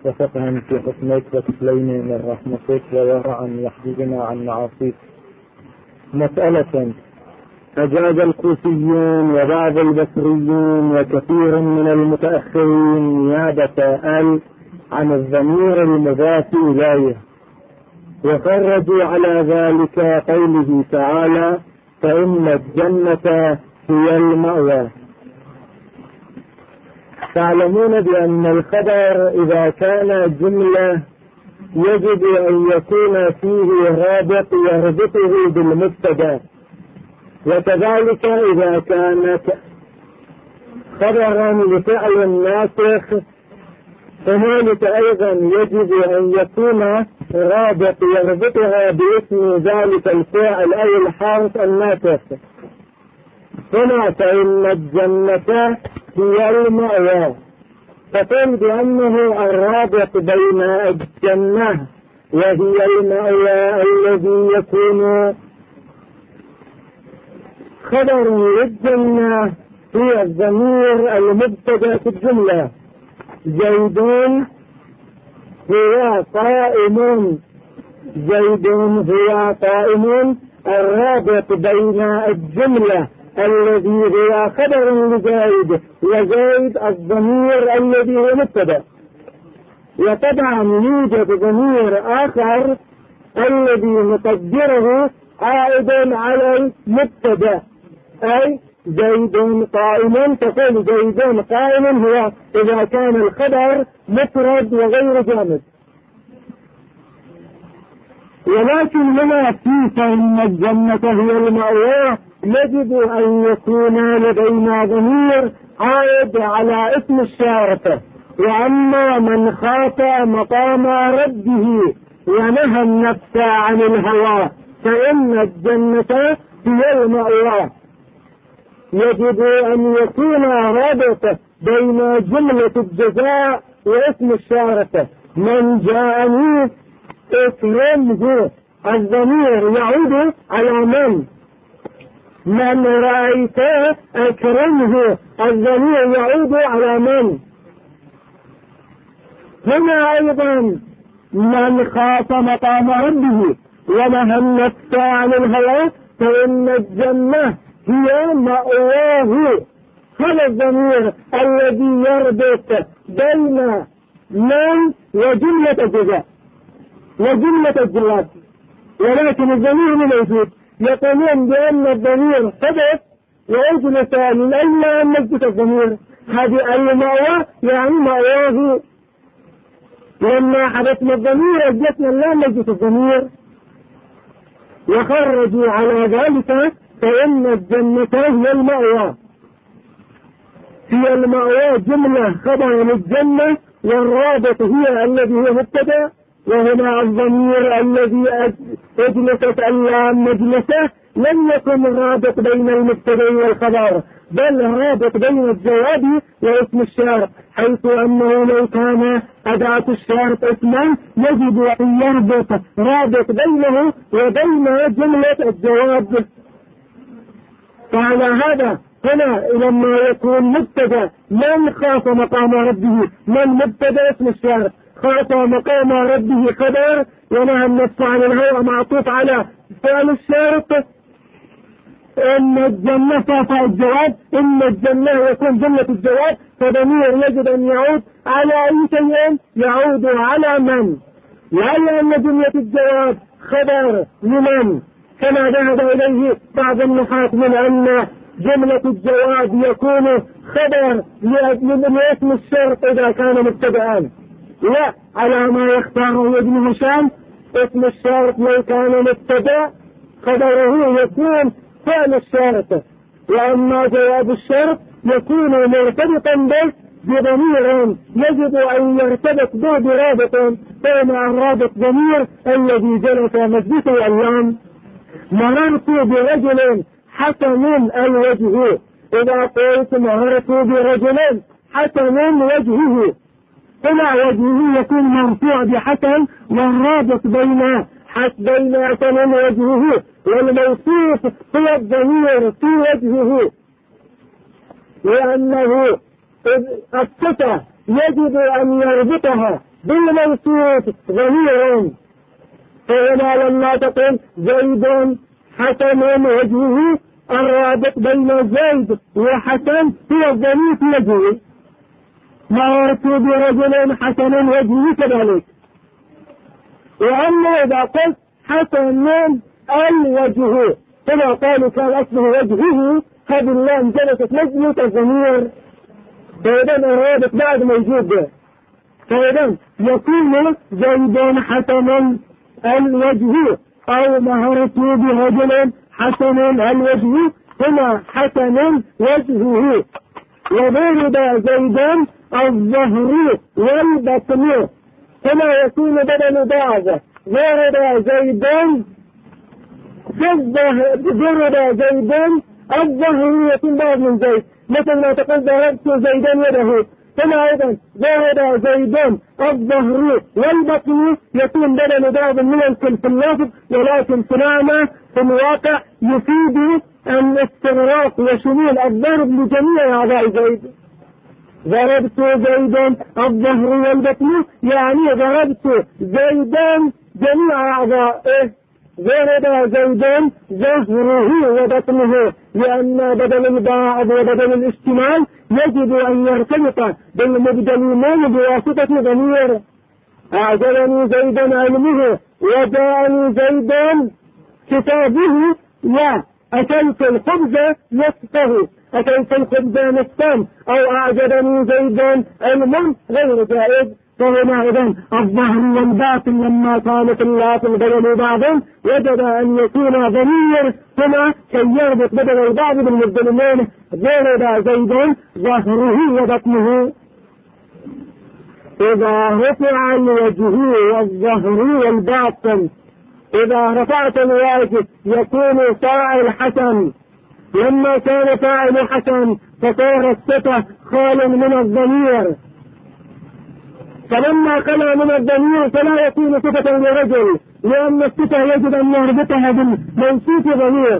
وفقها في حكمك وكفلين من رحمتك وورعا يحجبنا عن معاصيك. مسألة: أجاز الكوفيون وبعض البصريون وكثير من المتأخرين نيابة عن الضمير المضاف إليه، وخرجوا على ذلك قوله تعالى: فإن الجنة هي المأوى. تعلمون بأن الخبر إذا كان جملة يجب أن يكون فيه رابط يربطه بالمبتدأ، وكذلك إذا كانت خبرا لفعل ناسخ فهنالك أيضا يجب أن يكون رابط يربطها باسم ذلك الفعل أي الحرف الناسخ. هنا فإن الجنة هي المأوى، فتقول بأنه الرابط بين الجنة وهي المأوى الذي يكون خبر للجنة هي الضمير المبتدأ في الجملة: زيد هو قائم، زيد هو قائم. الرابط بين الجملة الذي هو خبر لزيد وزيد الضمير الذي هو مبتدأ. وطبعا يوجد ضمير آخر الذي مقدره عائد على المبتدأ، أي زيد قائم، تقول زيد قائم هو إذا كان الخبر مفرد وغير جامد. ولكن هنا في فإن الجنة هي المأوى يجب أن يكون لدينا ضمير عائد على اسم الشارطة. وأما من خاف مقام ربه ونهى النفس عن الهوى فإن الجنة هي المأوى، يجب أن يكون رابط بين جملة الجزاء واسم الشارطة. من جاءني اكرمه، الضمير يعود على من رأيته اكرمه، الضمير يعود على من. هنا أيضا من خاف مقام ربه ونهى النفس عن الهوى فإن الجنة هي مأواه. هذا الضمير الذي يربط بين من وجملة الجزاء وجملة الجواب، ولكن الضمير موجود. يقولون بأن الضمير حدث وأجلس من أين أن نجد الضمير، هذه المأوى يعني مأواه. لما حدثنا الضمير أجلسنا لا نجد الضمير، وخرجوا على ذلك فإن الجنة هي المأوى. هي المأوى جملة خبر للجنة، والرابط هي الذي هو مبتدأ، وهنا الضمير الذي أجلست اللام مجلسه لم يكن رابط بين المبتدأ والخبر، بل رابط بين الجواب واسم الشرط، حيث أنه لو كان أداة الشرط اسما يجب أن يربط رابط بينه وبين جملة الجواب. فعلى هذا هنا لما يكون مبتدأ من خاف مقام ربه، من مبتدأ اسم الشرط، خاف مقام ربه خبر، ونهى النفس عن الهوى معطوف على فعل الشرط. إن الجنة فالجواب، إن الجنة يكون جملة الجواب، فضمير يجب أن يعود على أي شيء، يعود على من، لأن جملة الجواب خبر لمن، كما ذهب إليه بعض النحاة من أن جملة الجواب يكون خبر لاسم الشرط إذا كان مبتدأ. لا، على ما يختاره ابن هشام اسم الشرط لو كان مبتدأ خبره يكون فعل الشرط، وأما جواب الشرط يكون مرتبطا به بضمير يجب أن يرتبط به برابط، فإن الرابط ضمير الذي جلس مجلسه اليوم. مررت برجل حسن الوجه، إذا قلت مررت برجل حسن وجهه، هنا وجهه يكون مرفوع بحسن، والرابط بين حسن وجهه والموصوف هو الضمير في وجهه، لأنه الصفة يجب أن يربطها بالموصوف ضمير. فهنا لما تقول زيد حسن وجهه، الرابط بين زيد وحسن هو الضمير في وجهه. مررت برجل حسن وجهه كذلك. وأما إذا قلت حسن الوجه كما قالوا كان أصله وجهه، هذه اللام جلست مجلس الضمير، فإذا الرابط بعد موجود. فإذا يكون زيد حسن الوجه أو مررت برجل حسن الوجه هنا حسن وجهه. وضرب زيد الظهر والبطن كما يكون بدل بعض. ضرب زيد الظهر يكون بعض من زيد، مثل ما تقول ضربت زيدا يده. كما أيضا ضرب زيد الظهر والبطن يكون بدل بعض من الكل في اللفظ، ولكن في معنى في الواقع يفيد الاستغراق وشمول الضرب لجميع أعضاء زيد. ضربت زيدا الظهر والبطن يعني ضربت زيدا جميع أعضائه. ضرب زيدا ظهره وبطنه، لأن بدل البعض وبدل الاشتمال يجب أن يرتبط بالمبدلين بواسطة ضمير. أعجبني زيدا علمه وجاءني زيدا كتابه، أكلت الخبز نصفه، أكلت الخبز نصفا، أو أعجبني زيدا علم غير جائز. فهنا إذن الظهر والباطن لما كانت اللات بدل بعض وجب أن يكون ضمير هنا كي يربط بدل البعض بالمبدلين. ضرب زيد ظهره وبطنه. إذا رفع الوجه والظهر والباطن، إذا رفعت الواجب يكون فاعل حسن. لما كان فاعل حسن فصار الصفة خال من الضمير، فلما خلا من الضمير فلا يكون صفة لرجل، لأن الصفة يجب أن نربطها بالموصوف ضمير.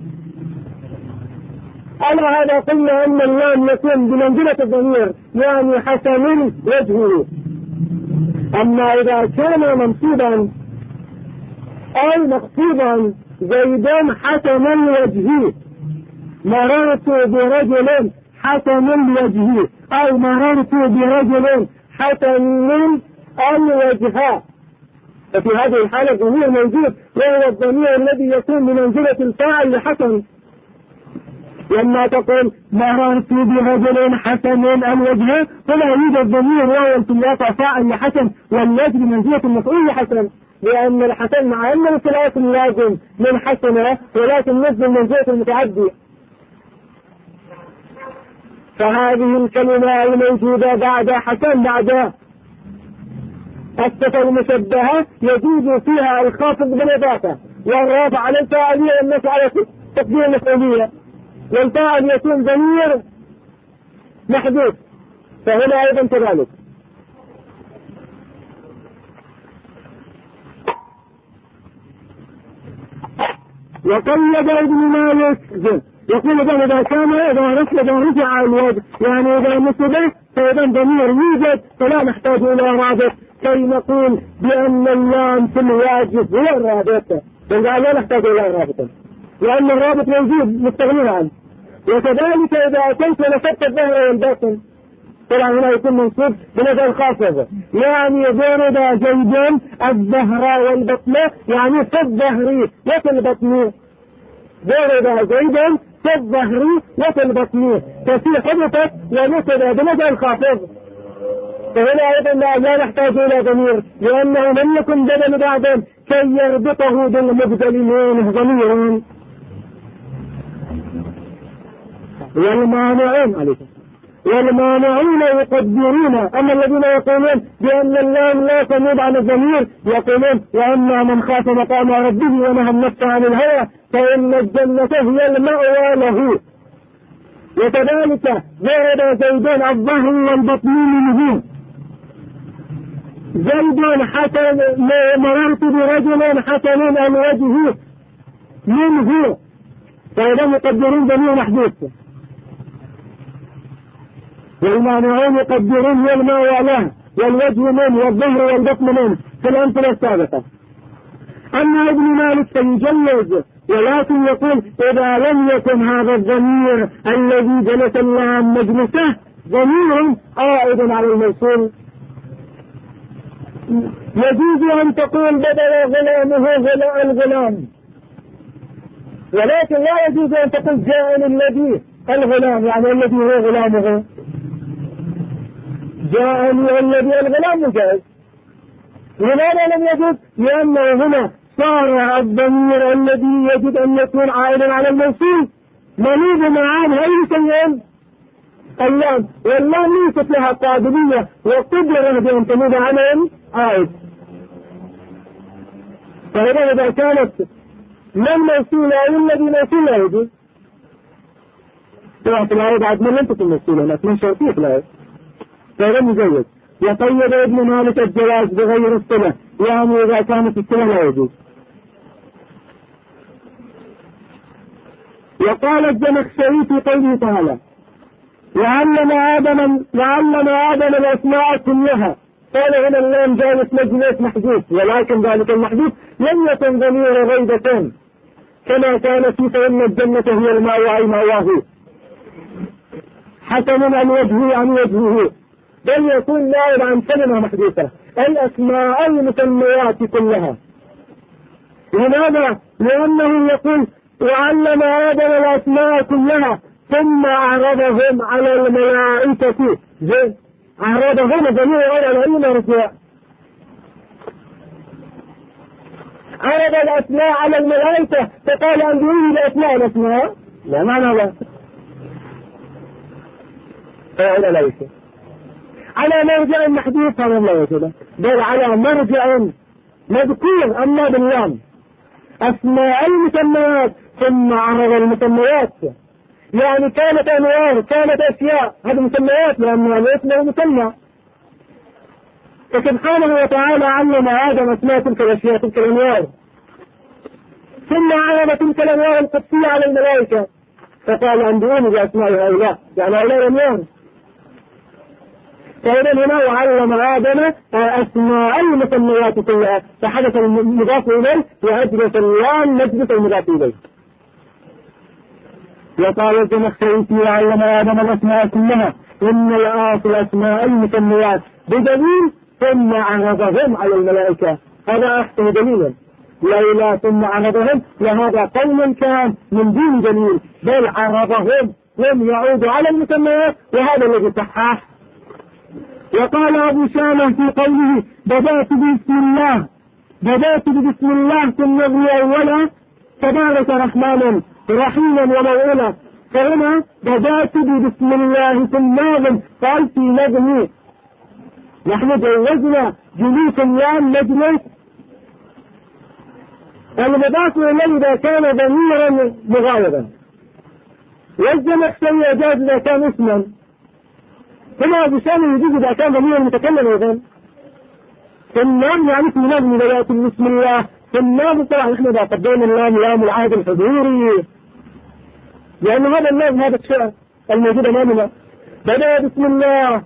على هذا قلنا أن اللام يكون بمنزلة الضمير، يعني حسن وجهه. أما إذا كان منصوبا أو مخفوضا زيد حسن الوجه، مررت برجل حسن الوجه، أو مررت برجل حسن الوجه، ففي هذه الحالة الضمير موجود، وهو الضمير الذي يكون بمنزلة الفاعل لحسن. لما تقول مررت برجل حسن الوجه فلا يوجد ضمير وهو في الواقع فاعل لحسن، والوجه بمنزلة المفعول لحسن، لأن الحسن مع أنه في الأصل لازم من حسنه، ولكن نزل منزلة المتعدي. فهذه الكلمة الموجودة بعد حسن بعد الصفة المشبهة يجوز فيها الخافض بالإضافة، والرافع على الفاعلية والنصب على تقدير المفعولية، والفاعل يكون ضمير محذوف، فهنا أيضا كذلك. وقيد ابن مالك يقول إذا كان إذا رفع الوجه، يعني إذا نصبه فإذا ضمير يوجد فلا نحتاج إلى رابط كي نقول بأن اللام في الواجب هو الرابط، فإذا لا نحتاج إلى رابط لأن الرابط موجود مستغنين عنه. وكذلك إذا أتيت ونصبت الظهر والباطن طبعا هنا يكون منصوب بنزع الخافض، يعني ضرب زيد الظهر والبطن، يعني في الظهر وفي البطن. ضرب زيد في الظهر وفي البطن، ففي حدثت ونصب بنزع الخافض. فهنا أيضا لا نحتاج إلى ضمير، لأنه لم يكن بدل بعد كي يربطه بالمبدل منه ضمير. والمانعون عليكم، والمانعون يقدرون، أما الذين يقولون بأن اللام لا تنوب عن الضمير يقولون وأما من خاف مقام ربه ونهى النفس عن الهوى فإن الجنة هي المأوى له. وكذلك ضرب زيدان الظهر والبطن منه. زيد حسن، مررت برجل حسن الوجه منه، فإذا يقدرون ضمير محدود. والمانعون يقدرون هي المأوى له والوجه منه والظهر والبطن منه في الأمثلة السابقة. أما ابن مالك فيجلد ولكن يقول إذا لم يكن هذا الضمير الذي جلس اللام مجلسه ضمير عائد على الموصول يجوز أن تقول بدل غلامه الغلام، ولكن لا يجوز أن تقول جاء الذي الغلام، يعني الذي هو غلامه. جاءني الذي الغلام جائز. لماذا لم يجوز؟ لأنه هنا صار الضمير الذي يجب أن يكون عائدا على الموصول مليء معان أي شيء اللام، واللام ليست لها قابلية وقدرة بأن تميل عن عائد. فهذا إذا كانت من موصولة أو الذي موصول لا يجوز. طبعا في العائد عاد من لم تكن موصولة لكن شرطية في العائد فهذا مجيد. يقيد ابن مالك الجواز بغير الصلة، يعني إذا كانت الصلة لا يجوز. وقال الزمخشري في قوله تعالى وعلم آدم الأسماء كلها، قال هنا اللام جالس مجلس محذوف، ولكن ذلك المحذوف لم يكن ضمير غيبة كما كان في فإن الجنة هي المأوى أي مأواه حسن عن وجهه عن وجهه، بل يكون نائب عن كلمة محذوفة الأسماء المسميات كلها. لماذا؟ لأنه يقول وعلم آدم الأسماء كلها ثم أعرضهم على الملائكة. أعرضهم ضمير على العلم رجوع، عرض الأسماء على الملائكة فقال أنبئوني بأسماء الأسماء، لا معنى لا فعل ليس على مرجع محدود هذا لا يجب، بل على مرجع مذكور أما باللام أسماء المسميات ثم عرض المسميات، يعني كانت أنوار كانت أشياء هذه مسميات لأنها الاسم مسمى. فسبحانه وتعالى علم آدم أسماء تلك الأشياء تلك الأنوار، ثم عرض تلك الأنوار القدسية على الملائكة فقال أنبئوني بأسماء هؤلاء، يعني هؤلاء الأنوار. فإذا هنا وعلم آدم أسماء المسميات كلها، فحدث المضاف إليه وأجلس اللام مجلس المضاف إليه. وقال الزمخشري وعلم آدم الأسماء كلها إن الأصل أسماء المسميات بدليل ثم عرضهم على الملائكة، هذا أحسن دليلا. لولا ثم عرضهم وهذا قول كان من دون دليل، بل عرضهم لم يعودوا على المسميات وهذا الذي صحح. وقال أبو شامة في قوله بدأت بسم الله ثم النظر أولا تبارك رحمن رحيما وموئلا، فهنا بدأت بسم الله في الناظم قال في نظمي. نحن جوزنا جلوس اللام مجلس المضاف إليه إذا كان ضميرا مغايبا، والزمخشري يجاز إذا كان اسما. هنا أبو شامة يجوز إذا كان ضميرا متكلم أيضا. النام يعني في نظم بدأت بسم الله في النام. طبعا نحن إذا قدمنا اللام لام العهد الحضوري لأن هذا اللام هذا الشيء الموجود أمامنا بدأ بسم الله،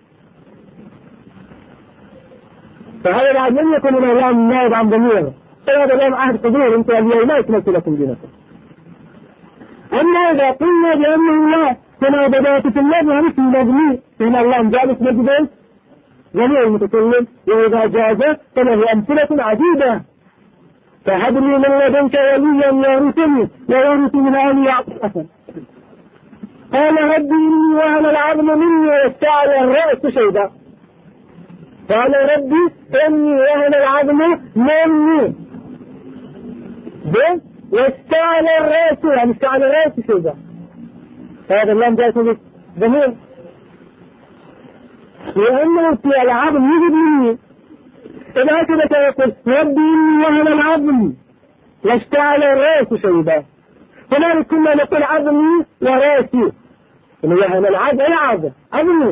فهذا بعد لم يكن من اللام نائب عن ضمير، فهذا لام عهد حضور انت اليوم لا يتمثل لكم دينكم. أما إذا قلنا بأنه لا كما بدأت في اللام يعني في نظمي هنا اللام جالس مجلس جميع المتكلم، وإذا جاز فله أمثلة عديدة. فهب لي من لدنك وليا يرثني ويرث من آل يعقوب. قال ربي إني وهن العظم مني واستعل الرأس شيبا. قال ربي إني وهن العظم مني واستعل الرأس، يعني استعل الرأس شيبا. هذا اللام جاءت ضمير لأنه في العظم يجب مني. إذا كده يقول ربي إني وهن العظم واشتعل الرأس شيبا، هنالك كنا نقول عظمي ورأسي، إنه وهن العظم أي عظمي.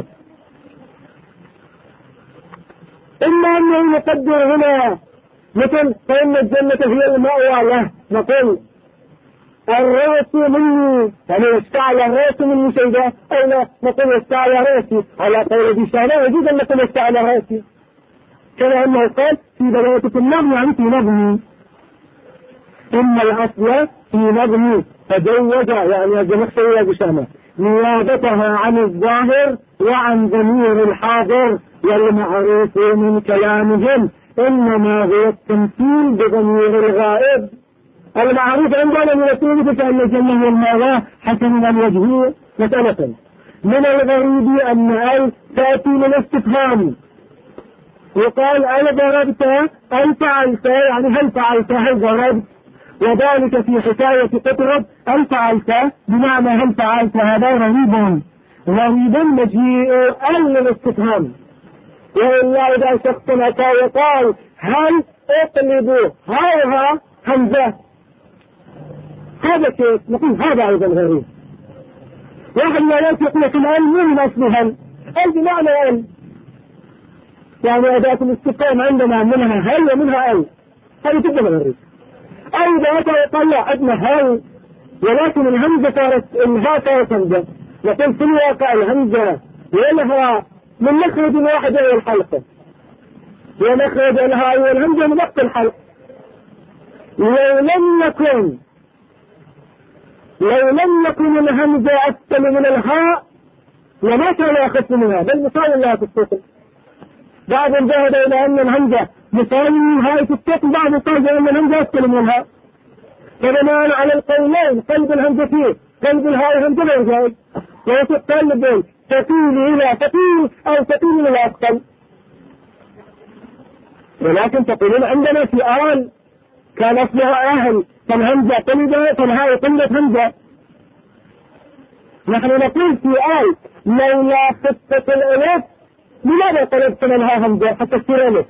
إما أنه يقدر هنا مثل فإن الجنة هي المأوى له، نقول الرأس مني، يعني اشتعل الرأس مني شيئا، أو لا نقول اشتعل رأسي على قول ذي شان، لا يجوز أن نقول اشتعل رأسي، كما أنه قال في بداية النظم يعني في نظمي، إن الأصل في نظمي فجوز يعني الزمخشري بشامة نيابتها عن الظاهر وعن ضمير الحاضر، والمعروف من كلامهم إنما هو التمثيل بضمير الغائب. المعروف عندنا من السنة كأن الجنة والمأوى حسن الوجه مسألة. من الغريب أن أي تأتي من استفهام، وقال أنا ضربت أن فعلت، يعني هل فعلت هل ضربت، وذلك في حكاية قطرب أن فعلت بمعنى هل فعلت، هذا غريب مجيء أن الاستفهام. وإلا إذا شخص أتى وقال هل اقلب هاها همزة، هذا كيف نقول هذا أيضا غريب. واحد من الناس يقول لك الآن من أصلها هل بمعنى أن، يعني أداة الاستفهام عندنا منها هل ومنها أن، هذا جدا غريب. أو إذا أتى وقال لا عندنا هل ولكن الهمزة صارت الهاء صارت همزة، لكن في الواقع الهمزة ولها من مخرج واحد إلى الحلقة، ومخرج الهاء والهمزة من وقت الحلق. لو لم يكن الهمزة أكثر من الهاء لما كان يخف منها، بل مثال لها في السطر. بعض ذهب إلى أن الهمزة مثال الهاء في السطر، بعض قال أن الهمزة أكثر من الهاء. فبناء على القولين قلب الهمزة فيه قلب الهاء همزة غير جائز، ويتقال بين تطيل إلى تطيل أو تطيل إلى أكثر. ولكن تقولون عندنا في آل كان أصلها أهل، فالهمزة قلبة فالهاء قلبت همزة. نحن نقول في آل لولا خطة الألف لماذا قلبتنا الهاء همزة حتى تصير ألف؟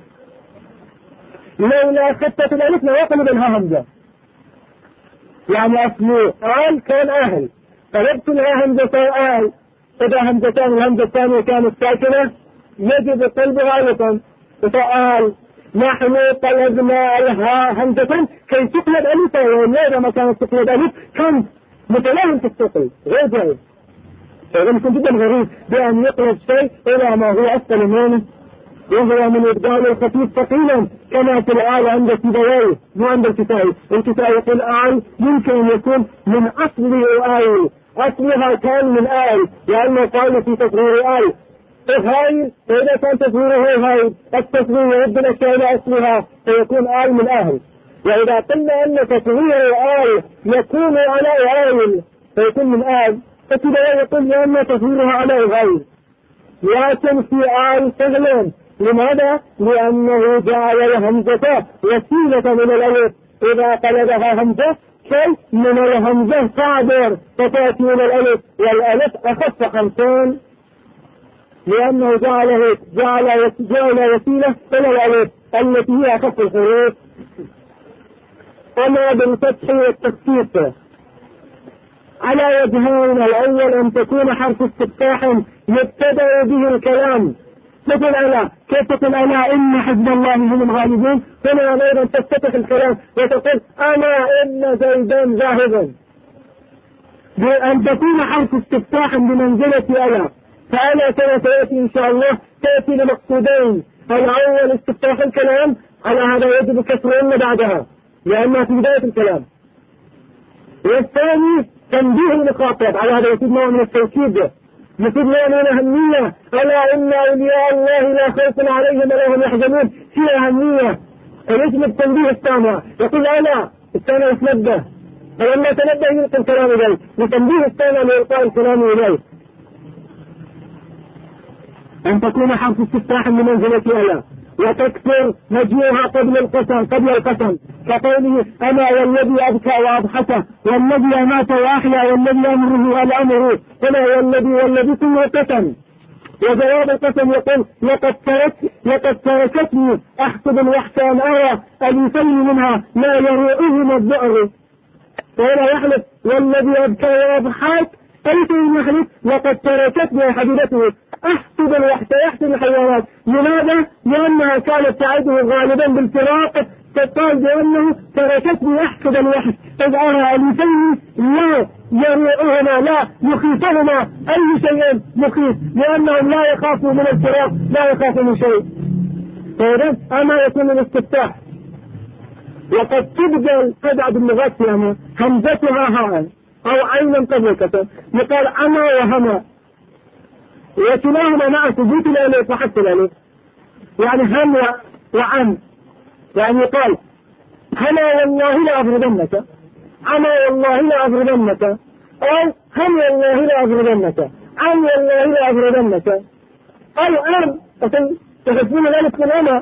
لولا خطة الألف لا يقلب الهاء همزة، يعني أصل آل كان أهل قلبت الهاء همزة آل، إذا همزتان الهمزة الثانية كانت ساكنة يجب قلبها ألفا، فآل نحن قلبنا الهاء همزة كي تقلب ألفا، ولماذا ما كانت تقلب ألف كان متلاهم في التقل غير جائز. فإذا يكون جدا غريب بأن يقلب شيء إلى ما هو أسفل منه، وهو من إبدال الخفيف ثقيلا كما في الآل عند سيبويه مو عند الكتائي. الكتائي يقول آل يمكن أن يكون من أصل آل، أصلها كان من آل، لأنه قال في تصغير آل هاي، فإذا كان تصغيره هاي التصغير يرد الأشياء إلى أصلها فيكون آل من آل. وإذا قلنا أن تصغير آل يكون على آل فيكون من آل، فسيبويه يقول لأن تصغيرها على غير. لكن في آل سهل، لماذا؟ لأنه جعل الهمزة وسيلة من الألف، إذا قلبها همزة كي من الهمزة تعبر فتأتي من الألف، والألف أخف 50 لأنه جعل وسيلة إلى الألف التي هي أخف الحروف. أما بالفتح والتخفيف على وجهين، الأول أن تكون حرف استفتاح يبتدأ به الكلام، مثل ألا كيف تقول ألا إن حزب الله هم الغالبون، هنا أيضا تفتتح الكلام وتقول أنا إن زيدا ذاهبا، بأن تكون حرف استفتاح بمنزلة ألا. فألا كما سيأتي إن شاء الله تأتي لمقصودين، الأول استفتاح الكلام، على هذا يجب كسر إن بعدها لأنها في بداية الكلام، والثاني تنبيه المخاطب، على هذا يفيد نوع من التوكيد، يفيد نوع من الأهمية. ألا إن أولياء الله لا خوف عليهم ولا هم يحزنون، فيها أهمية، فيجب التنبيه الثاني، يقول ألا الثاني يتنبه، فلما تنبه يلقي الكلام إليه، وتنبيه الثاني لإلقاء الكلام إليه. أن تكون حرف استفتاح بمنزلة ألا، وتكثر مجيئها قبل القسم كقوله أنا والذي أبكى وأضحك والذي أمات وأحيا والذي أمره الأمر، هنا والذي كله قسم. وجواب القسم يقول لقد تركتني أحسب الوحش أن أرى أليفين منها ما يروئهما الذئر، وهنا يحلف والذي أبكى وأضحك أليفين يحلف لقد تركتني حبيبته أحسب الوحش يحسب الحيوانات. لماذا؟ لأنها كانت تعده غالبا بالفراق فقال بأنه تركتني أحسد الوحش إذ أرى أليسين لا يريعهما لا يخيفهما أي شيء مخيف لأنهم لا يخافوا من الفراق لا يخافوا من شيء. فإذا أما يكون الاستفتاح وقد تبدل قطعة باللغات فيها همزتها هاء أو عينا قبل الكسر يقال أما وهما وكلاهما مع ثبوت الألف وحتى الألف يعني هم وعن يعني يقال هما والله لأضربنك أما والله لأضربنك أو هم والله لأضربنك عن والله لأضربنك أو أم تحسبون الألف من أما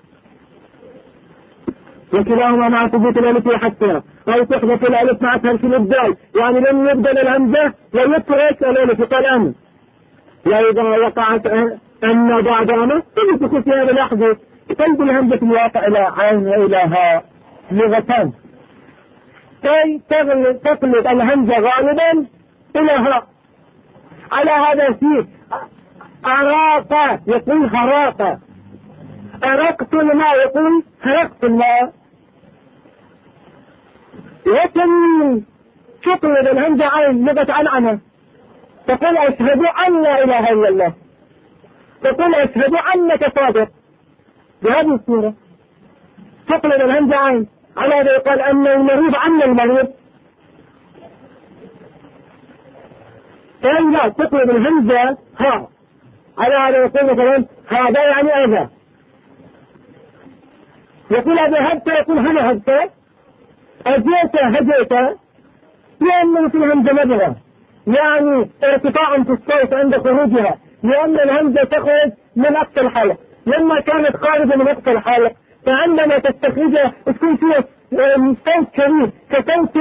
وكلاهما مع ثبوت الألف وحتى أو تحدث الألف مع تركيب الدال يعني لم يبدل الهمزة لم يترك الألف يقال أم لا إذا وقعت أن بعد أما تكون في هذا اللحظة قلب الهمزة الواقع إلى عين وإلى هاء لغتان كي تقلب الهمزة غالبا إلى هاء. على هذا في أراق يقول هراق أرقت الماء يقول هرقت الماء. وكم تقلب الهمزة عين لغة عنعنة تقول أشهد أن لا إله إلا الله تقول أشهد أنك صادق بهذه الصورة تقلب الهمزة عين. على هذا يقال أن المريض عن المريض فإن لا تقلب الهمزة ها. على هذا يقول مثلا هذا يعني هذا يقول ذهبت يقول هذا هبت أجيت هجيت لأنه في الهمزة مبغى يعني ارتفاع في الصوت عند خروجها لأن الهمزة تخرج من أقصى الحلق لما كانت خارجة من أقصى الحلق فعندما تستخرجها تكون فيها صوت كبير كصوت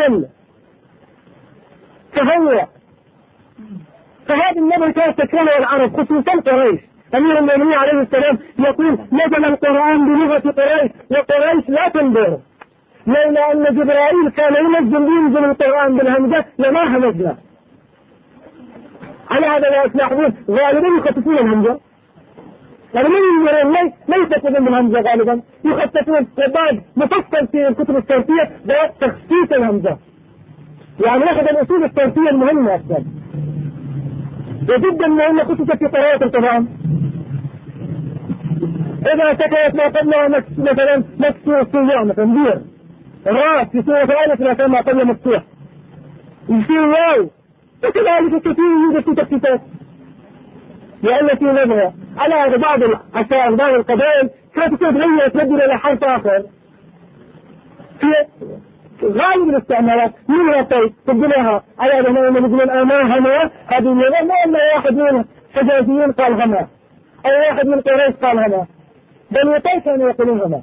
فهو فهذا النبي كان تكرره العرب خصوصا قريش. أمير المؤمنين عليه السلام يقول نزل القرآن بلغة قريش وقريش لا تنظر لولا أن جبرائيل كان ينزل القرآن بالهمزة لما همزنا. على هذا لا تلاحظون غالبا يخففون الهمزة يعني من يرون ليس يخففون بالهمزة غالبا يخففون وبعد مفصل في الكتب الصوتية بتخفيف الهمزة يعني أخذ الأصول الصوتية المهمة أصلا وجدا مهمة خصوصا في قراءة القرآن. إذا سكنت ما قبلها مثلا مكسور الصيام مثلا دير راس في سورة الألف مثلا ما قبل مفتوح يصير واو وكذلك كثير يوجد في تخفيفات لأن في نظرة. على هذا بعض العشائر بعض القبائل كانت تتغير تبدل إلى حرف آخر في غالب الاستعمالات منها تبدلها. على هذا لما نقول أما هما هذه اللغة ما أن واحد من الحجازيين قال هما أو واحد من قريش قال هما بل يطيش أن يقولون هما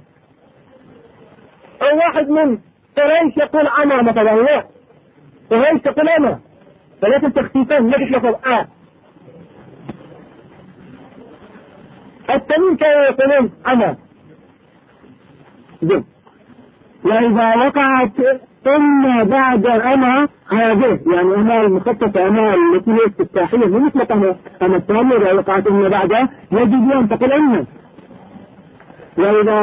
أو واحد من قريش يقول أما مثلا لا قريش يقول أما ولكن تخفيفان ما تتلفظ التميم كانوا يقولون أما ذل. وإذا وقعت إن بعد أما هذه يعني أما المخططة أما التي هي استفتاحية مثل أما الثانية إذا وقعت إن بعدها يجب أن تقول أن. وإذا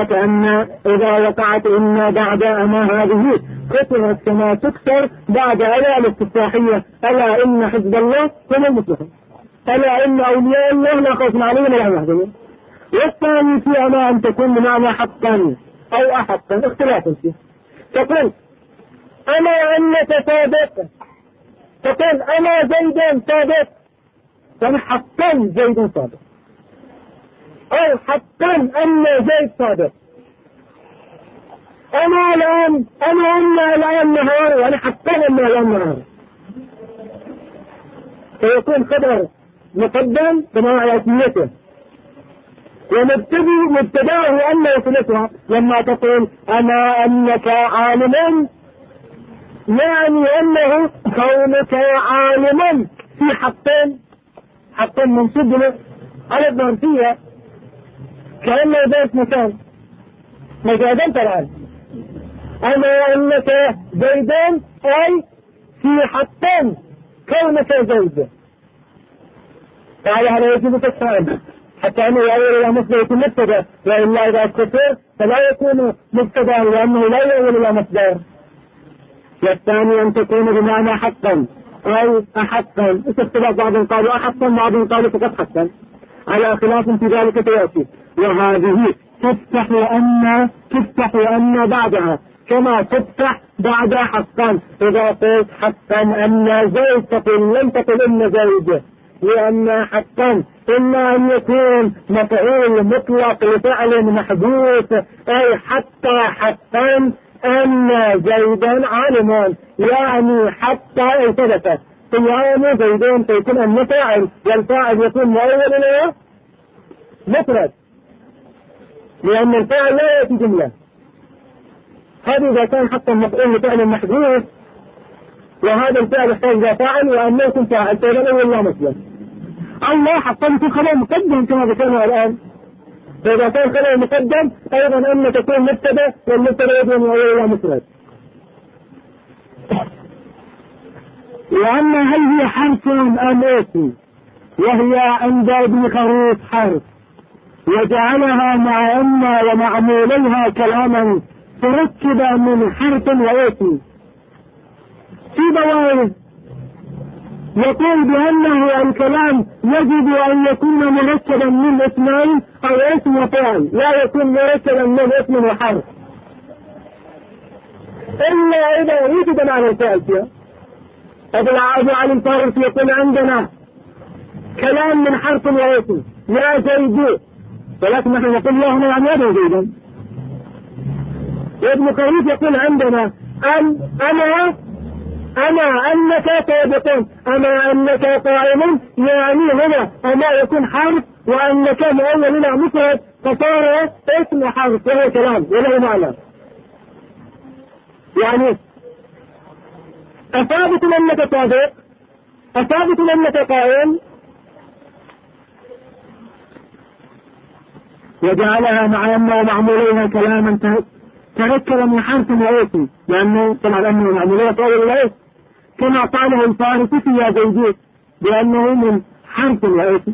وقعت إن بعد أما هذه كثرت كما تكثر بعد ألا الاستفتاحية ألا إن حزب الله هم المفلحون ألا إن أولياء الله لا خوف عليهم ولا هم يحزنون. والثاني في أما أن تكون بمعنى حقا أو أحقا اختلاف فيه تقول أما أنك صادق تقول أما زيد صادق يعني حقا زيد صادق أو حقا أن زيد صادق. أما الآن نهار يعني حقا أن الآن نهار فيكون خبر مقدم كما آياتيته ومبتداه أن وصلتها لما تقول أما أنك عالم يعني أنه كونك عالما في حقين منصوب على الظرفية كأنه ذات مكان مجازا الآن أما أنك زيدان أي في حقين كونك زيد. فعلى هذا يجب تفهم حتى أنه يؤول إلى مصدر يكون مبتدا، وإلا إذا كسر فلا يكون مبتدا لأنه لا يؤول إلى مصدر. والثاني أن تكون بمعنى حقا أو أحقا، اختلاف بعضهم قالوا أحقا بعضهم قالوا فقط حقا، على خلاف في ذلك سيأتي. وهذه تفتح لأن بعدها كما تفتح بعد حقا. إذا قلت حقا أن زيد تقول لم تقل إن زيد، لأن حقا إما أن يكون مفعول مطلق لفعل محدوث، أي حتى حقا أن زيدا عالم، يعني حتى ثبت قيام زيدين فيكون أن فاعل، والفاعل يكون مؤول إلى مفرد لأن الفاعل لا يأتي جملة. هذا إذا كان حتى مفعول لفعل محدوث، وهذا الفعل يحتاج إلى فاعل وأن يكون فاعل فإذا أول لا مسلم. الله حتى يكون خبر مقدم كما ذكرنا الآن، فإذا كان خبر مقدم أيضا أن تكون مبتدا، والمبتدا يكون مؤول إلى مفرد. وأما هل هي حرف أم اسم؟ وهي عند ابن خروف حرف، وجعلها مع أن ومعموليها كلاما تركب من حرف واسم. في بوائد يقول بأنه الكلام يجب أن يكون مركبا من اسمين أو اسم وفعل، لا يكون مركبا من اسم وحرف إلا إذا وجد معنى الفعل فيها. أبو علي الفارسي يقول عندنا كلام من حرف واسم يا زيد، ولكن نحن نقول له هنا يعني يدعو زيدا. وابن خروف يقول عندنا أنا أنك صادق، أنا أنك قائم، يعني هنا أما يكون حرف وأنك مؤول إلى مفرد فصار اسم حرف وهو كلام وله معنى. يعني أثابت أنك صادق، أثابت أنك قائم، وجعلها مع أن ومعموليها كلاما تركب من حرف واسم، لأنه طبعا أنه معموليها طول الاسم كما قاله الفارسي في يا زيدين بأنه من حرف واسم.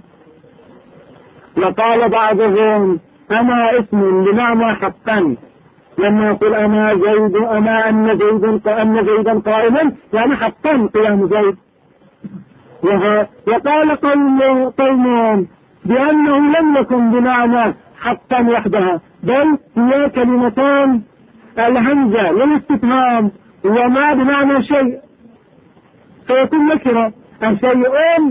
وقال بعضهم أما اسم بمعنى حقا، لما يقول أما زيد أما أن زيدا قائما يعني حقا قيام زيد. وقال قوم بأنه لم يكن بمعنى حقا وحدها، بل هي كلمتان الهمزة للاستفهام وما بمعنى شيء، فيكون نكرة الشيء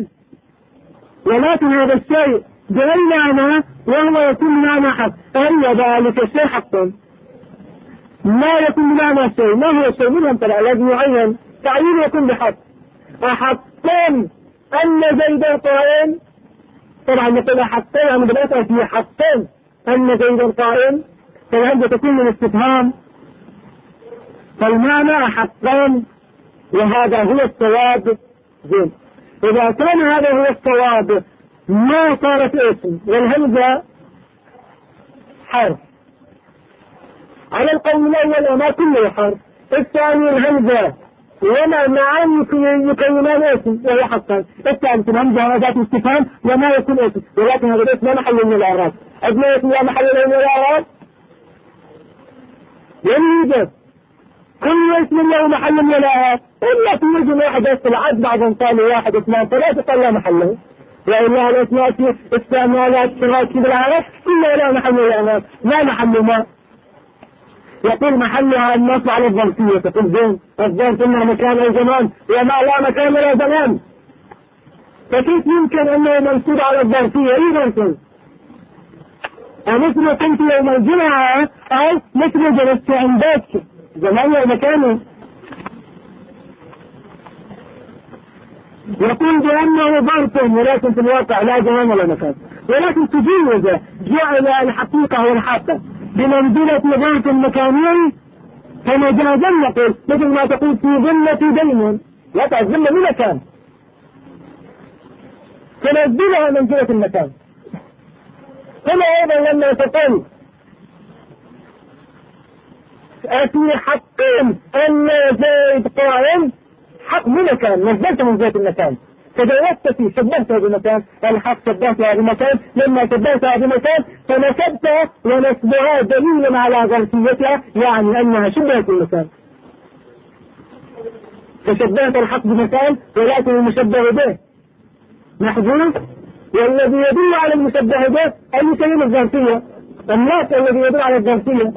ولكن هذا الشيء بأي معنى وهو يكون بمعنى حق، أي ذلك الشيء حقا. ما يكون بمعنى شيء، ما هو الشيء منهم ترى الذي يعين تعيين يكون بحق. أحقا أن زيدا قائم، طبعا نقول حقا يعني بدأت في حقا أن زيدا قائم، فالهمزة تكون من استفهام، فالمعنى حقا، وهذا هو الصواب. زين، إذا كان هذا هو الصواب ما صارت اسم والهمزة حرف على القول الأول وما كله حرف، الثاني الهمزة وما معان يكونان اسم وهو حقا، الثالث الهمزة ذات استفهام وما يكون اسم، ولكن هذا الاسم لا محل من الأعراب. أبناء اسم لا محل من الأعراب يوجد كل اسم له محل من الأعراب، إلا في وجه واحد يصل بعضهم قالوا واحد اثنان ثلاثة قال لا محله، وإلا الأسماء في استعمالات شراكي بالعرب كلها لا محل من الأعراب، لا محل ما يقول محلها النص على الظرفية. تقول زين الظرف إنه مكان أو زمان وما لا مكان ولا زمان، فكيف يمكن أنه منصوب على الظرفية؟ إيه ممكن مثل كنت يوم الجمعة أو مثل جلست عندك زمان ومكانه. يقول بأنه ظرف ولكن في الواقع لا زمان ولا مكان، ولكن تجوز جعل الحقيقة والحقة بمنزلة ظرف مكاني، فمجازا نقول مثل ما تقول في ظلة دين، لا تعزل بمكان تنزلها منزلة المكان. كما أيضا لما تقول في حق أن زيد قائم، حق بمكان نزلت منزلة المكان، تجاوزت فيه، شبهتها بمكان، الحق شبهتها بمكان، لما شبهتها بمكان فنسبتها، ونسبها دليل على ظرفيتها، يعني أنها شبهت المكان. فشبهت الحق بمكان ولكن المشبه به محذوف، والذي يدل على المشبه به أي كلمة الظرفية، الناس الذي يدل على الظرفية.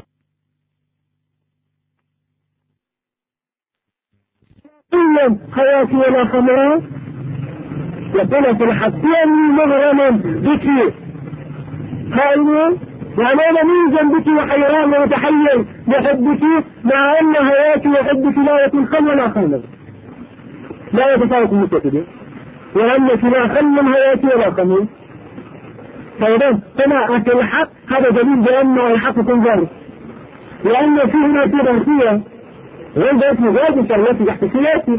كل حياتي ولا خمران يقول في الحقيقة مغرما بك قالوا يعني أنا من جنبك وحيران ومتحير بحبك، مع أن حياتي وحبك لا يكون خل ولا خمر، لا يتفارق المتكدين، وأنك لا خل من حياتي ولا خمر. فإذا هنا أتى الحق، هذا دليل بأنه الحق يكون ذلك، لأن فيه هنا في ظرفية غير ذات مزاج التي تحت سياسي.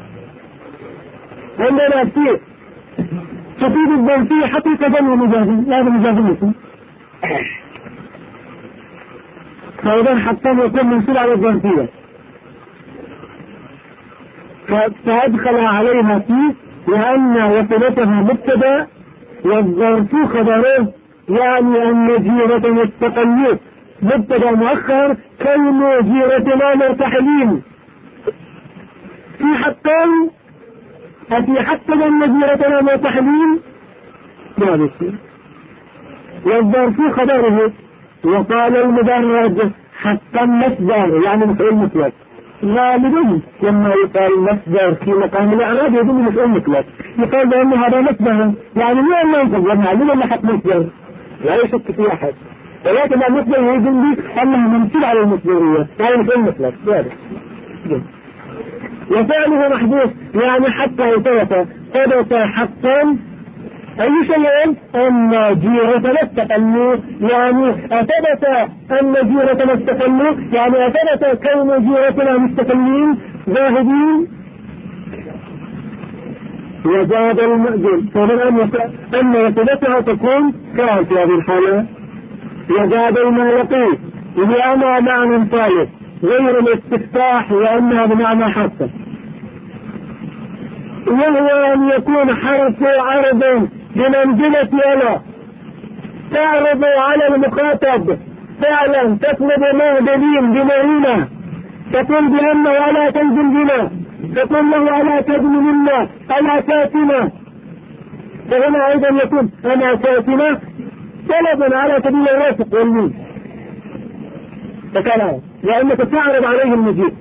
عندنا كثير تفيد الظرفية حقيقة ومجازا، لا بمجازمة. فإذا حتى يكون منصوب على الظرفية فأدخل عليها فيه، لأن وصلتها مبتدأ والظرف خبره، يعني أن جيرة مستقلة مبتدأ مؤخر كون جيرتنا مرتحلين في حقين، أفي حق أن جيرتنا مرتحلين ما بيصير، والظرف خبره. وقال المدرج حتى المصدر يعني مفعول مطلق غالبا لما يقال مصدر في مقام الإعراب يدل مفعول مطلق، يقال بأن هذا مصدر يعني مو أنه ينصب معلوم أنه حق مصدر لا يشك في أحد، ولكن المصدر يدل لي أنه ممثل على المصدرية يعني مفعول مطلق. وفعله محدود يعني حتى ثبت حقا أي شيء أن جيرتنا استقلوا، يعني أثبت أن جيرتنا استقلوا، يعني أثبت كون جيرتنا مستقلين ذاهبين. وجاب المأجل فمن أن وصلتها تكون كانت في هذه الحالة. وجاب المالقي لأنها معنى ثالث غير الاستفتاح لأنها بمعنى حسن، وهو أن يكون حرف عرض بمنزلة ألا تعرض على المخاطب فعلا تطلب ما دليل بمعينة، تقول بأنه ألا تنزل بنا، تقول له ألا تدن منا، ألا تاتنا. فهنا أيضا يكون ألا تاتنا طلبا على سبيل الرفق والمين فكلام، لأنك تعرض عليه المجيء.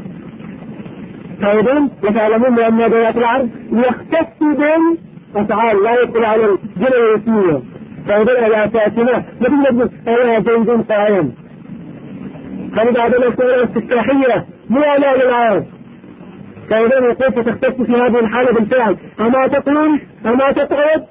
فأيضا يتعلمون بأن أدوات العرض يختص بالأفعال لا يدخل على الجمل الاسمية. فأيضا ألا تاتنا مثل نقول ألا زيد قائم، فنبع بالأسئلة الاستفتاحية مو ألا للعرض. فإذا يقول تختص في هذه الحالة بالفعل أما تقول أما تقعد.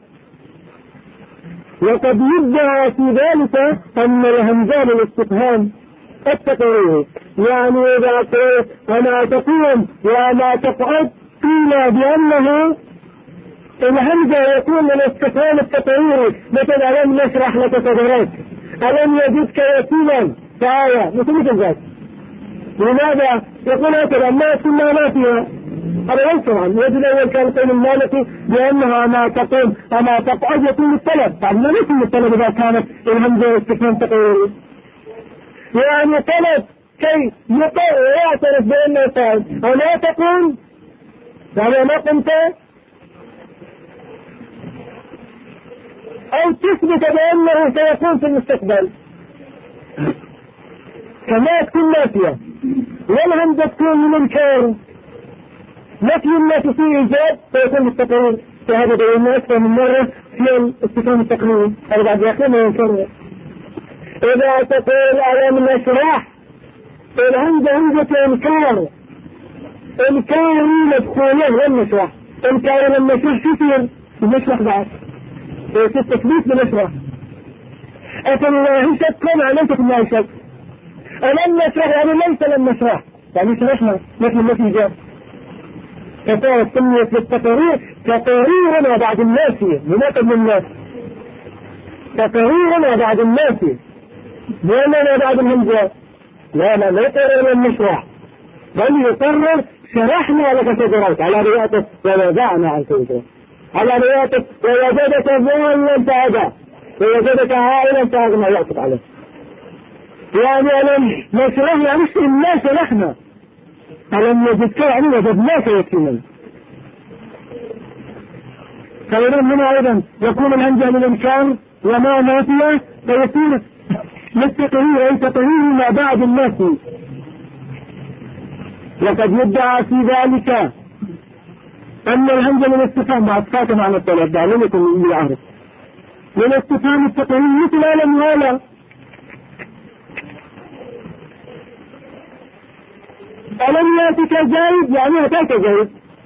وقد يدعى في ذلك أن الهمزة للاستفهام التقرير، يعني إذا قلت أما تقوم وأما تقعد قيل بأنه الهمزة يكون للاستفهام التقريري، مثل ألم نشرح لك صدرك، ألم يجدك يتيما فآية مثل ذلك. لماذا يقول هكذا ما كنا ما فيها؟ هذا ليس طبعا. يجب الأول كان قول المالكي بأنها ما تقوم أما تقعد يكون الطلب، طبعا ما يكون الطلب إذا كانت الهمزة استفهام تقريري، يعني طلب كي يعترف بأنه فعل. أما تقوم يعني ما قمت، أو تثبت بأنه سيكون في المستقبل كما تكون نافية، والهمزة تكون من الكون نفي النفي فيه إيجاب فيكون التقرير. فهذا بينا أكثر من مرة في الاستفهام التقريري، هذا بعد يأخذ ما ينكره. إذا تقول ألم نشرح الهمزة همزة إنكار، إنكار مدخوله لم نشرح، إنكار لم نشرح كثير نشرح بعد في التثبيت بنشرح. أفل الله شك علمت في الله شك، ألم نشرح يعني ليس لم نشرح يعني شرحنا مثل النفي جاء. فصارت سمية للتقرير تقريرنا بعد الناسية لنقل من الناس، تقريرنا بعد الناسية لأننا بعد الهمزة لا يقرر لم نشرح، بل يقرر شرحنا لك شجرات على رياضة ووضعنا عنك وزرك على رياضة ووجدك ضالا فهدى ووجدك عائلا فأغنى يعطف عليه. يعني ألم نشرح يعني مش إلا شرحنا ألم نجدك يعني وجدناك يكفينا. فإذا هنا أيضا يكون الهمزة للإنكار وما نافية فيكون للتقرير أي تقرير ما بعد النافي. وقد يدعى في ذلك أن الهمزة للاستفهام بعد فات معنى الطلب لم يكن من يعرف للاستفهام التقرير مثل ألم ولا ألم يأتك زيد يعني أتاك زيد.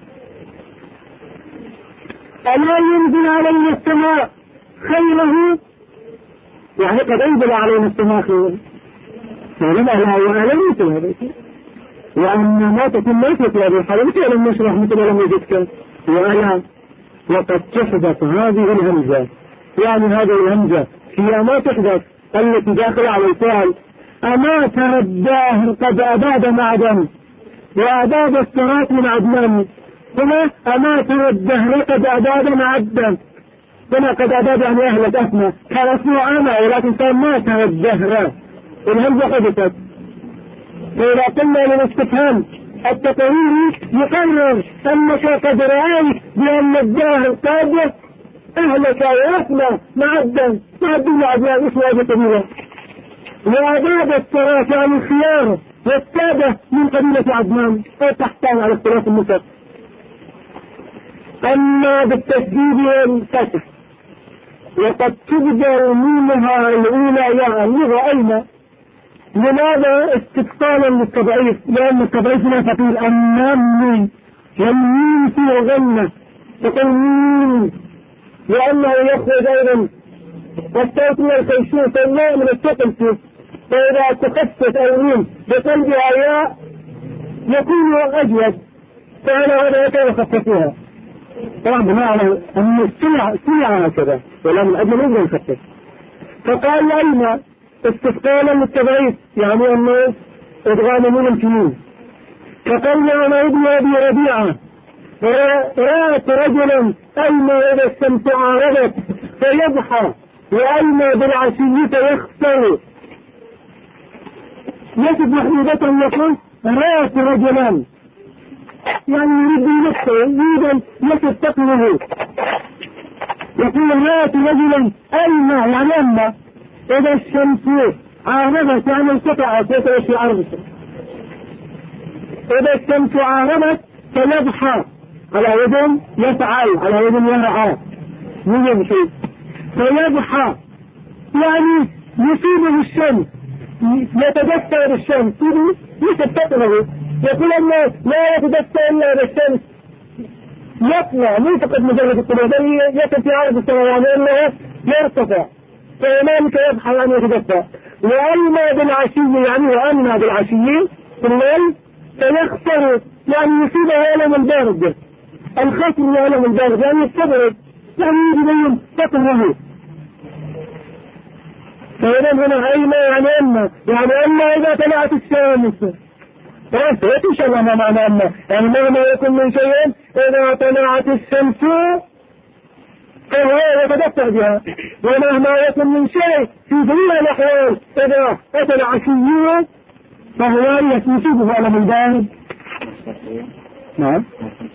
ألا ينزل علينا السماء خيره يعني قد أنزل علينا السماء خيره فلما لا وألم مثل هذا وأن ما تكون ليست هذه الحالة ألم نشرح مثل ألم يجدك وألا وقد تحدث هذه الهمزة يعني هذه الهمزة هي ما تحدث التي داخل على الفعل أما ترى الداهر قد أباد معدن وأباد الصراط من عدنان هنا أما ترى الدهر قد أباد معدن هنا قد أباد يعني أهلك أسمى كان اسمه أنا ولكن كان ما ترى الدهر الهمزة حدثت. فإذا قلنا للاستفهام التقريري يقرر أنك قد رأيت بأن الدهر قد أهلك وأسمى معدن معدن اسمه هذا قبيلة وأباد الصراط يعني الخيار والسادة من قبيلة عدنان تحتان على اختلاف النسب. أما بالتشديد والفتح وقد تبدأ ميمها الأولى يعني رأينا لماذا استثقالا للتضعيف لأن التضعيف لا تقول النمي والميم في غنة تقول ميم لأنه يخرج أيضا والصوت من الخيشوم فالماء من الثقل فيه فإذا تخفت الميم بقلبها ياء يكون أجود فعلى هذا كيف خففوها طبعا بمعنى أن السلعة هكذا ولا من أجل نجل نخفف. فقال أين استثقالا للتضعيف يعني أنه إدغام من الجنون. فقال أنا ابن أبي ربيعة رأت رجلا أيما إذا الشمس عارضت فيضحى وأيما بالعشي فيخسر يجد محمودة يقول رأت رجلا يعني يريد نفسه يريد يكد تقله يقول رأت رجلا أيما يعني أما إذا الشمس عارضت يعني انقطعت وتوشي عرضته إذا الشمس عارضت فيضحى على وزن يفعل على وزن يرعى يمشي فيضحى يعني يصيبه الشمس يتدفى بالشمس يتدفى يقول أنه لا يتدفى إلا بالشمس يطلع مو فقط مجرد الطلوع بل يقف في عرض السماوات لأنه يرتفع فهنالك يضحى يعني يتدفى. وأما بالعشي يعني وأما بالعشي في الليل فيخسر يعني يصيبه ألم البارد الخسر ألم البارد يعني يستبرد يعني يجب تقره. فإذا هنا أيما يعني أما إذا طلعت الشمس فأنت إن شاء الله ما معنى أما يعني مهما يكون من شيء إذا طلعت الشمس فهو يتدفع بها ومهما يكون من شيء في جميع الأحوال إذا أتى العشي فهو يصيبه ألم البارد. نعم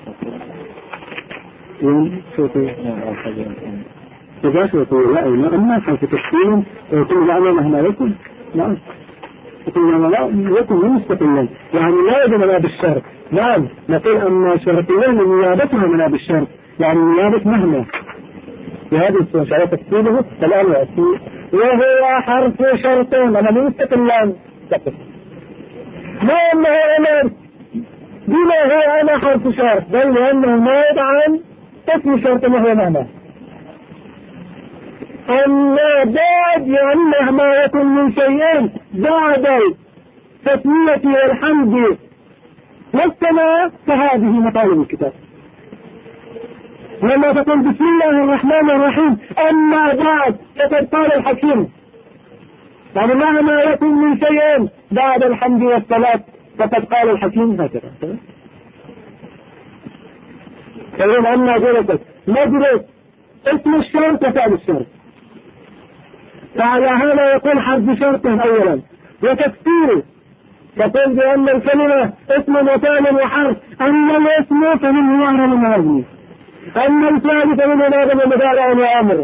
شوطي إذا شوطي لا أما حيث تشكيل يكون الأمر مهما يكون نعم يكون لا يكون مستقلا يعني لا يجب منها بالشرط. نعم نقول أن شرطيين نيابتها منها بالشرط يعني نيابة مهما بهذه الصورة على تفسيره الآن يأتي وهو حرف شرط أنا مستقلا ما أنه أنا بما هو أنا حرف شرط بل لأنه نائب عن اسم شرط وهو مهما. أما بعد يعني مهما يكن من شيئين بعد التسمية والحمد والسماء فهذه مطالب الكتاب. لما تقول بسم الله الرحمن الرحيم أما بعد فقد قال الحكيم يعني مهما يكن من شيئين بعد الحمد والصلاة فقد قال الحكيم هكذا. فإن أما جلست ندرس اسم الشرط وفعل الشرط، فعلى هذا يكون حذف شرطه أولا وتكسيره، تقول بأن الكلمة اسم وفعل وحرف، أما الاسم فمنه أهرم الموازين، أما الفعل فمنه ناظم المضارع وأمره،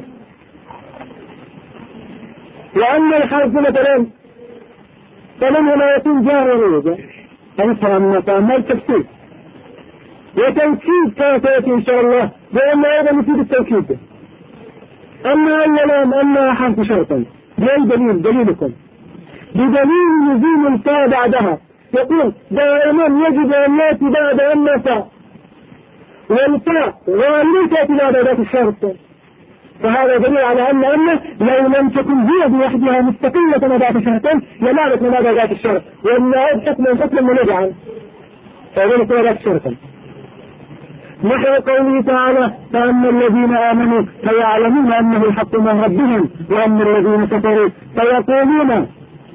وأما الحرف مثلا فمنه لا يكون جار وروجه، أنت فأما التكسير وتوكيد كافية إن شاء الله، لأن أيضا يفيد التوكيد. أما أولا أما حرف شرطا بأي دليل؟ دليلكم بدليل نزول الفاء بعدها، يقول دائما يجب أن يأتي بعد أما فاء، والفاء غالبا تأتي بعد ذات الشرط، فهذا دليل على أن لو لم تكن هي بوحدها مستقلة ذات شرطين لمالت من هذا ذات الشرط، وأن حكم منجعا فذلك ذات شرطا. نحو قوله تعالى فأما الذين آمنوا فيعلمون أنه الحق من ربهم وأما الذين كفروا فيقولون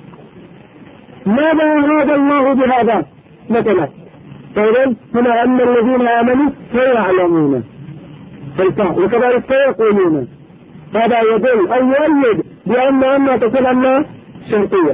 ماذا أراد الله بهذا مثلا، فإذن هنا أما الذين آمنوا فيعلمون فالفاء، وكذلك فيقولون، هذا يدل أو يؤيد بأن أما تكون أما شرطية.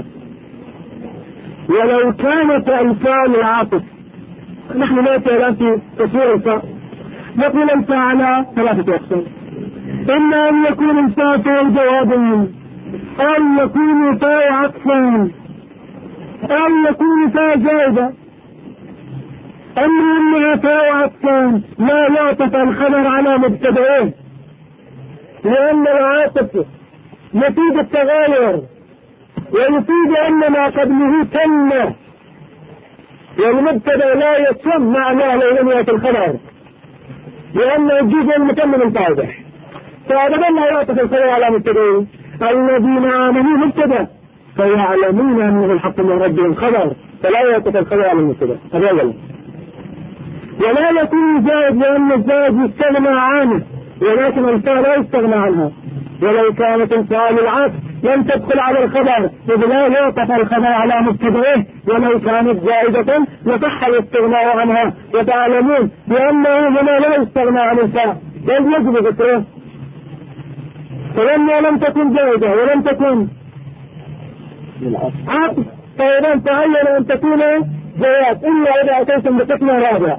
ولو كانت الفاء العاطف، نحن نأتي الآن في تصوير الفاء، نقول الفاء على ثلاثة أقسام، إما أن يكون الفاء فعل جواب، أو يكون فاء عطفا، أو يكون فاء زائدة. أما أنها فاء عطفا لا يعطف الخبر على مبتدئين، لأن العاطف يفيد التغاير ويفيد أن ما قبله تم، والمبتدأ لا يتم معناه لو لم يأتي الخبر، لأنه الجزء المتم من الفائدة، فهذا لا يعطف الخبر على مبتدئين. الذين آمنوا مبتدأ فيعلمون أنه الحق من ربهم خبر، فلا يعطف الخبر على المبتدأ، هذا أولا. ولا يكون زائد لأن الزائد يستغنى عنه، ولكن الفاء لا يستغنى عنها، ولو كانت الفاء للعطف لم تدخل على الخبر، إذ لا يعطف الخبر على مبتدئه، ولو كانت زائدة لصح الاستغناء عنها، وتعلمون بأنه هنا لا يستغنى عن الفاء بل يجب ذكره، فلما لم تكن زائدة ولم تكن عطف فإذا تعين أن تكون زياد، إلا إذا أتيتم بقسم رابع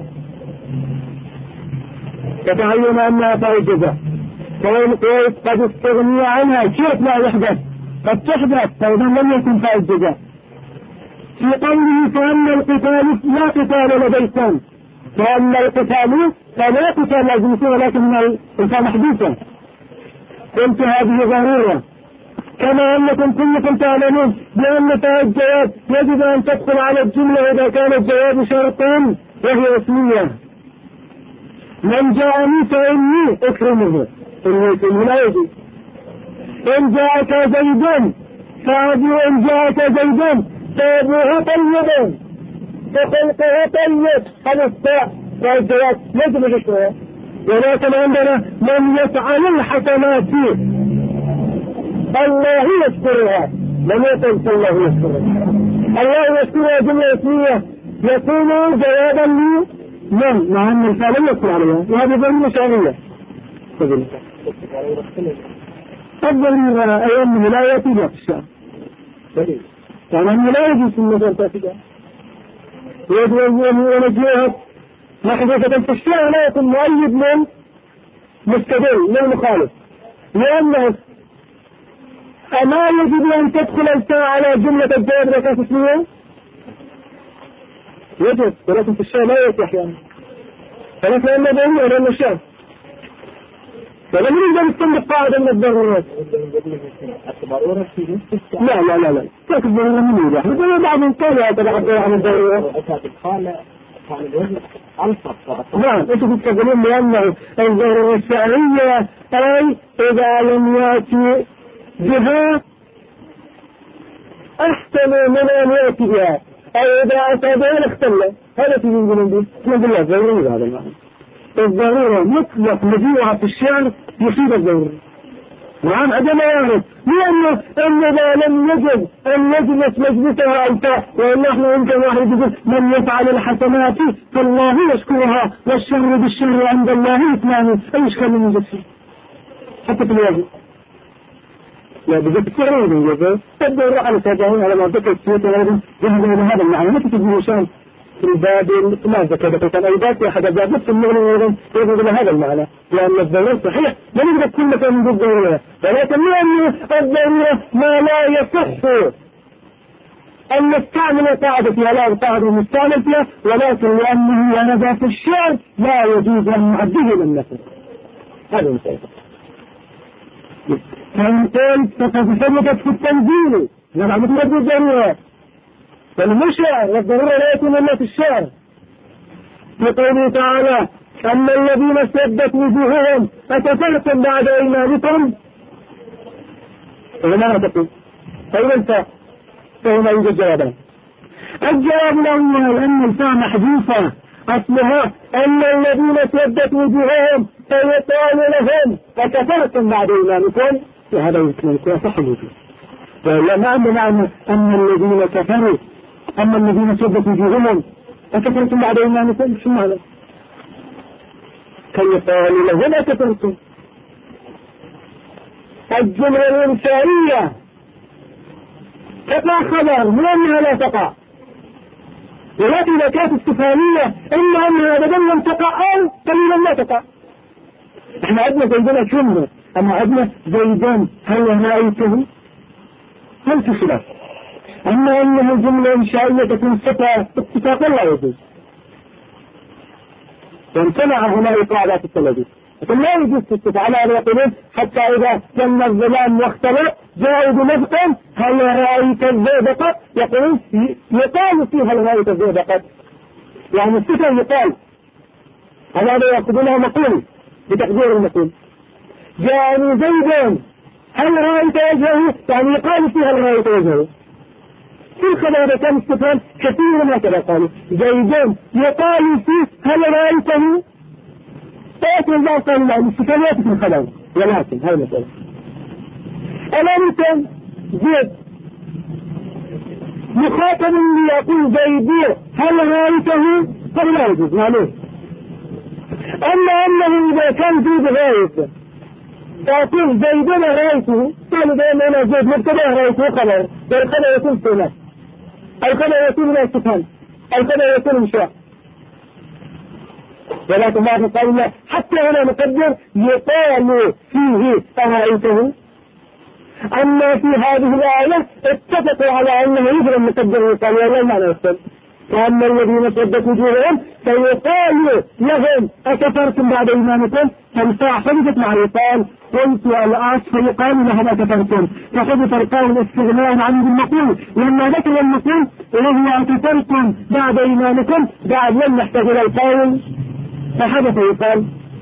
فتعين أنها فاء الجزاء، قد استغني عنها كيف لا يحدث، قد تحدث فإذا لم يكن فاء الجزاء. في قوله فأما القتال لا قتال لديكم، فأما القتال فلا قتال لازم يكون، ولكن القتال محدوثة، قلت هذه ضرورة، كما أنكم كلكم تعلمون بأن فاء الجواب يجب أن تدخل على الجملة إذا كان الجواب شرطا وهي اسمية. من جاءني فإني أكرمه، إني لا يجب. إن جاءك زيد فأبو، إن جاءك زيد فأبوه طيب فخلقه طيب، هذا الفاء والجواب يجب ذكره. ولكن عندنا من يفعل الحسنات الله يذكرها، لم يقل الله يذكرها، الله يذكرها جملة اسمية يكون جوابا لي من، مع أن الفعل لم يذكر عليها، وهذه ضمن شرعية. الضمير أيامه لا يأتي في الشعر، يعني أنه لا يجوز في المجال تأتيها، ويجب أن ينجيها محدثة في الشعر، لا يكون مؤيد من مستدل من مخالف، لأنه أما يجب أن تدخل الفاء على جملة الجواب الأساس اسمية؟ يجب، ولكن في الشعر لا يأتي أحيانا، فلكن أنه ضروري لأنه الشعر، فلم يريد أن يستنبط قاعدة من الضرورات. لا لا لا لا، لكن الضرورة من يريد أحمد، بعضهم قالوا يتبعد عن الضرورة. نعم، أنتم تتكلمون بأنه الضرورة الشعرية أي إذا لم يأتي بها أحسن من أن يأتي بها، أي إذا أتى بها لاختل، هذا تجين جنون دي، نقول الله ضروري هذا المعنى. الضرورة مطلق مجيئها في الشعر يصيب الضرورة، وعن عدم يعرف لأنه لم يجب أن نجلس مجلسها ألفا، وأن نحن يمكن واحد يقول من يفعل الحسنات فالله يشكرها والشر بالشر عند الله إثنان، أي إشكال من جسد حتى في الواجب لا بجد السعر من جسد تبدأ يروح على ساجعين على منطقة السيوط وغيرهم يهدوا إلى هذا المعنى. ما تتجي شان في الباب ما ذكرت الأيضات أحد أبواب نفس المغني أيضا يهدوا إلى هذا المعنى، لأن الضرورة صحيح لا نقدر كل مكان من الضرورة، ولكن لأن الضرورة ما لا يصح أن نستعمل قاعدة فيها لا قاعدة المستعمل فيها، ولكن لأنه ورد في الشعر لا يجوز أن نعده للنفس. هذا مثال. فإن قلت فقد ثبتت في التنزيل نبع مثل الضرورة، فالمشعر والضرورة لا يكون إلا في الشعر. في قوله تعالى أما الذين سدت وجوههم أكفرتم بعد إيمانكم، فما تقول فإذا الفاء فهنا يوجد جوابان. الجواب الأول أن الفاء محذوفة أصلها أن الذين سدت وجوههم فيقال لهم أكفرتم بعد إيمانكم، وهذا يمكن يصح الوجوه. معنى أن الذين كفروا أما الذين سدت وجوههم أكفرتم بعد إيمانكم، شو معنى؟ فيقال لهم أكفرتم. الجملة الإنشائية تقع خبر من أنها لا تقع، ولكن إذا كانت استفهامية إما أنها أبدا لم تقع أو قليلا لا تقع. احنا عندنا زيدنا جملة، أما عندنا زيدان هل رأيته؟ هل في خلاف؟ أما أنه جملة إنشائية تكون صفة اتفاقا لا يجوز، وامتنع هنا إقرارات التلبيس، لكن لا يجوز تستفى على أن يقولون حتى إذا تم الظلام واختلط جاءوا بنفق هل رأيت الزئبق، يقولون يقال فيه هل رأيت الزئبق، يعني الصفة يقال، هذا يأخذونها مقول بتقدير المقول. جاءني زيد هل رأيت وجهه، يعني يقال فيه هل رأيت وجهه. في الخبر كان استفهام كثير ما كذا قالوا زيدان يقال فيه هل رأيته، فأكل الله قال لا الاستفهامات في الخبر، ولكن هذا المسألة الآن زيد مخاطب يقول زيدي هل رأيته قبل لا يجوز معلوم. أما أنه إذا كان زيد غايته فأقول زيدنا رأيته قالوا بأن أنا زيد مبتدأ رأيته خبر، والخبر يكون سنة، الخبر يكون لا استفهام، الخبر يكون انشاء، ولكن بعض قالوا لا حتى هنا نقدر يقال فيه أرأيته. أما في هذه الآية اتفقوا على أنه يجب نقدر يقال ولا ما نفسد. وأما الذين سدت وجوههم فيقال لهم أكفرتم بعد إيمانكم، فالفاء حدثت مع يقال قلت الآس فيقال لهم أكفرتم، فحدث القول استغناء عن المقول لما ذكر المقول وهو أكفرتم بعد إيمانكم بعد لم نحتاج إلى القول فحدث يقال.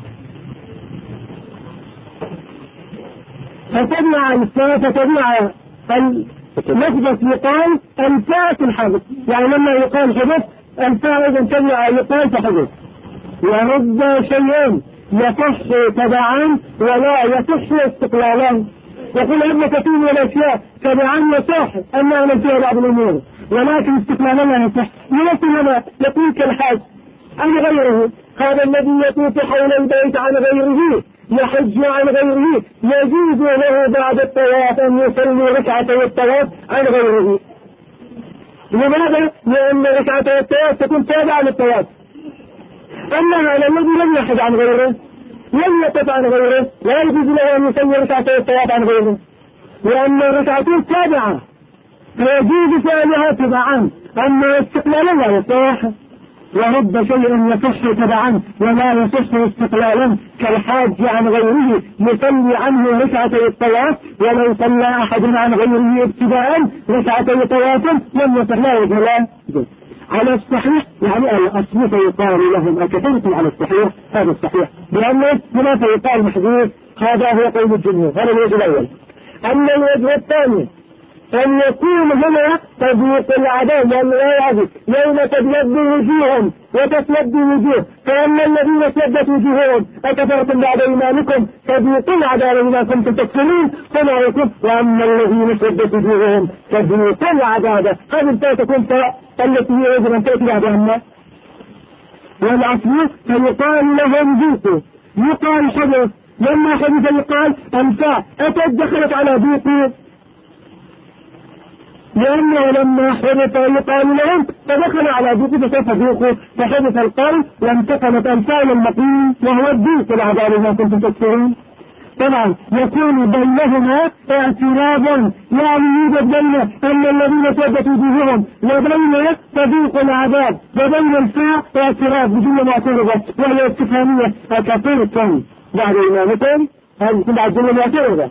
فتبع الفاء فتبع لفظة يقال الفاء في الحدث، يعني لما يقال حدث الفاء إذا تبع يقال فحدث. ورد شيئين يصح تبعا ولا يصح استقلالا، يقول ابن كثير من الأشياء تبعا يصح أما أنا فيها بعض الأمور ولكن استقلالا لا يصح. يمثل لنا يقول كالحاج عن غيره، هذا الذي يطوف حول البيت عن غيره يحج عن غيره يجوز له بعد الطواف أن يصلي ركعتي الطواف عن غيره. لماذا؟ لأن ركعتي الطواف تكون تابعة للطواف. أما هذا الذي لم يحج عن غيره لم يطف عن غيره لا يجوز له أن يصلي ركعتي الطواف عن غيره، لأن الركعتين تابعة فيجوز فعلها تبعا، أما استقلالا لا يصح. ورد شيء يصح تبعا ولا يصح استقلالا كالحاج عن غيره يصلي عنه ركعتي الطواف، ولو صلى أحد عن غيره ابتداء ركعتي طواف لم يصح لا يجوز. على الصحيح يعني الأصل فيقال لهم أكفرتم على الصحيح، هذا الصحيح لأنه هنا فيقال محذوف، هذا هو قول الجمهور، هذا الوجه الأول. أما الوجه الثاني أن يكون هنا تضييق العذاب، لأن الآية يوم تبيض وجوههم وتسود وجوه، فأما الذين اسودت وجوههم أكفرتم بعد إيمانكم فذوقوا العذاب بما كنتم تكفرون فما يكون، وأما الذين اسودت وجوههم فذوقوا العذاب. هذه الآية تكون التي هي يجب أن تأتي بعدها. والعصر فيقال لهم ذوقوا، يقال حدث، لما حدث يقال الفاء أتت دخلت على ذوقوا، لأنه لما حدث يقال لهم فدخل على ذوقوا فسوف ذوقوا، فحدث القول وانتقلت الفاء المقيم وهو الذوق العذاب ما كنتم تكفرون. طبعا يكون بينهما اعتراضا، يعني يوجد بين أن الذين اسودت وجوههم وبين تذوق العذاب وبين الفاء اعتراض بجملة معترضة وهي استفهامية أكفرتم بعد إيمانكم، هذه تبع الجملة معترضة.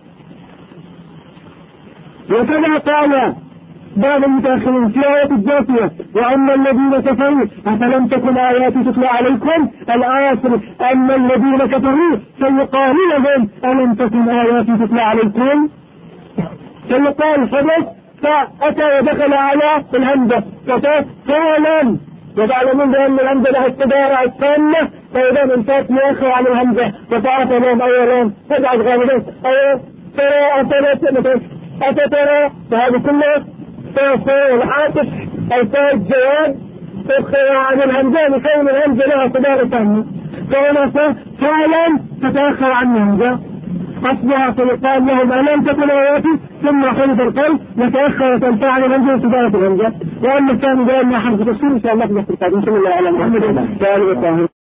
وكذا قال بعض المتأخرين في آية الجاثية وأما الذين كفروا أفلم تكن آياتي تتلى عليكم، الآية أما الذين كفروا سيقال لهم ألم تكن آياتي تتلى عليكم، سيقال حدث فأتى ودخل على الهمزة فعلا، وتعلمون بأن الهمزة لها التبارع التامة، فإذا انتهت مؤخر عن الهمزة وتعرف لهم أولهم تجعل غالبا أو ترى أتترى، فهذه كلها فاء العاطف أو فاء الجواب تؤخر عن الهمزة لكون الهمزة لها تبارع تامة، فهنا فعلا تتأخر عن الهمزة أصبح فيقال لهم ألم تكن آياتي ثم حدث القول وتأخرت الفاعل الهمزة وتبارة الهمزة. وأما الثاني بأن حرف تفسير إن شاء الله في القادم. صلى الله على محمد وعلى آله وصحبه.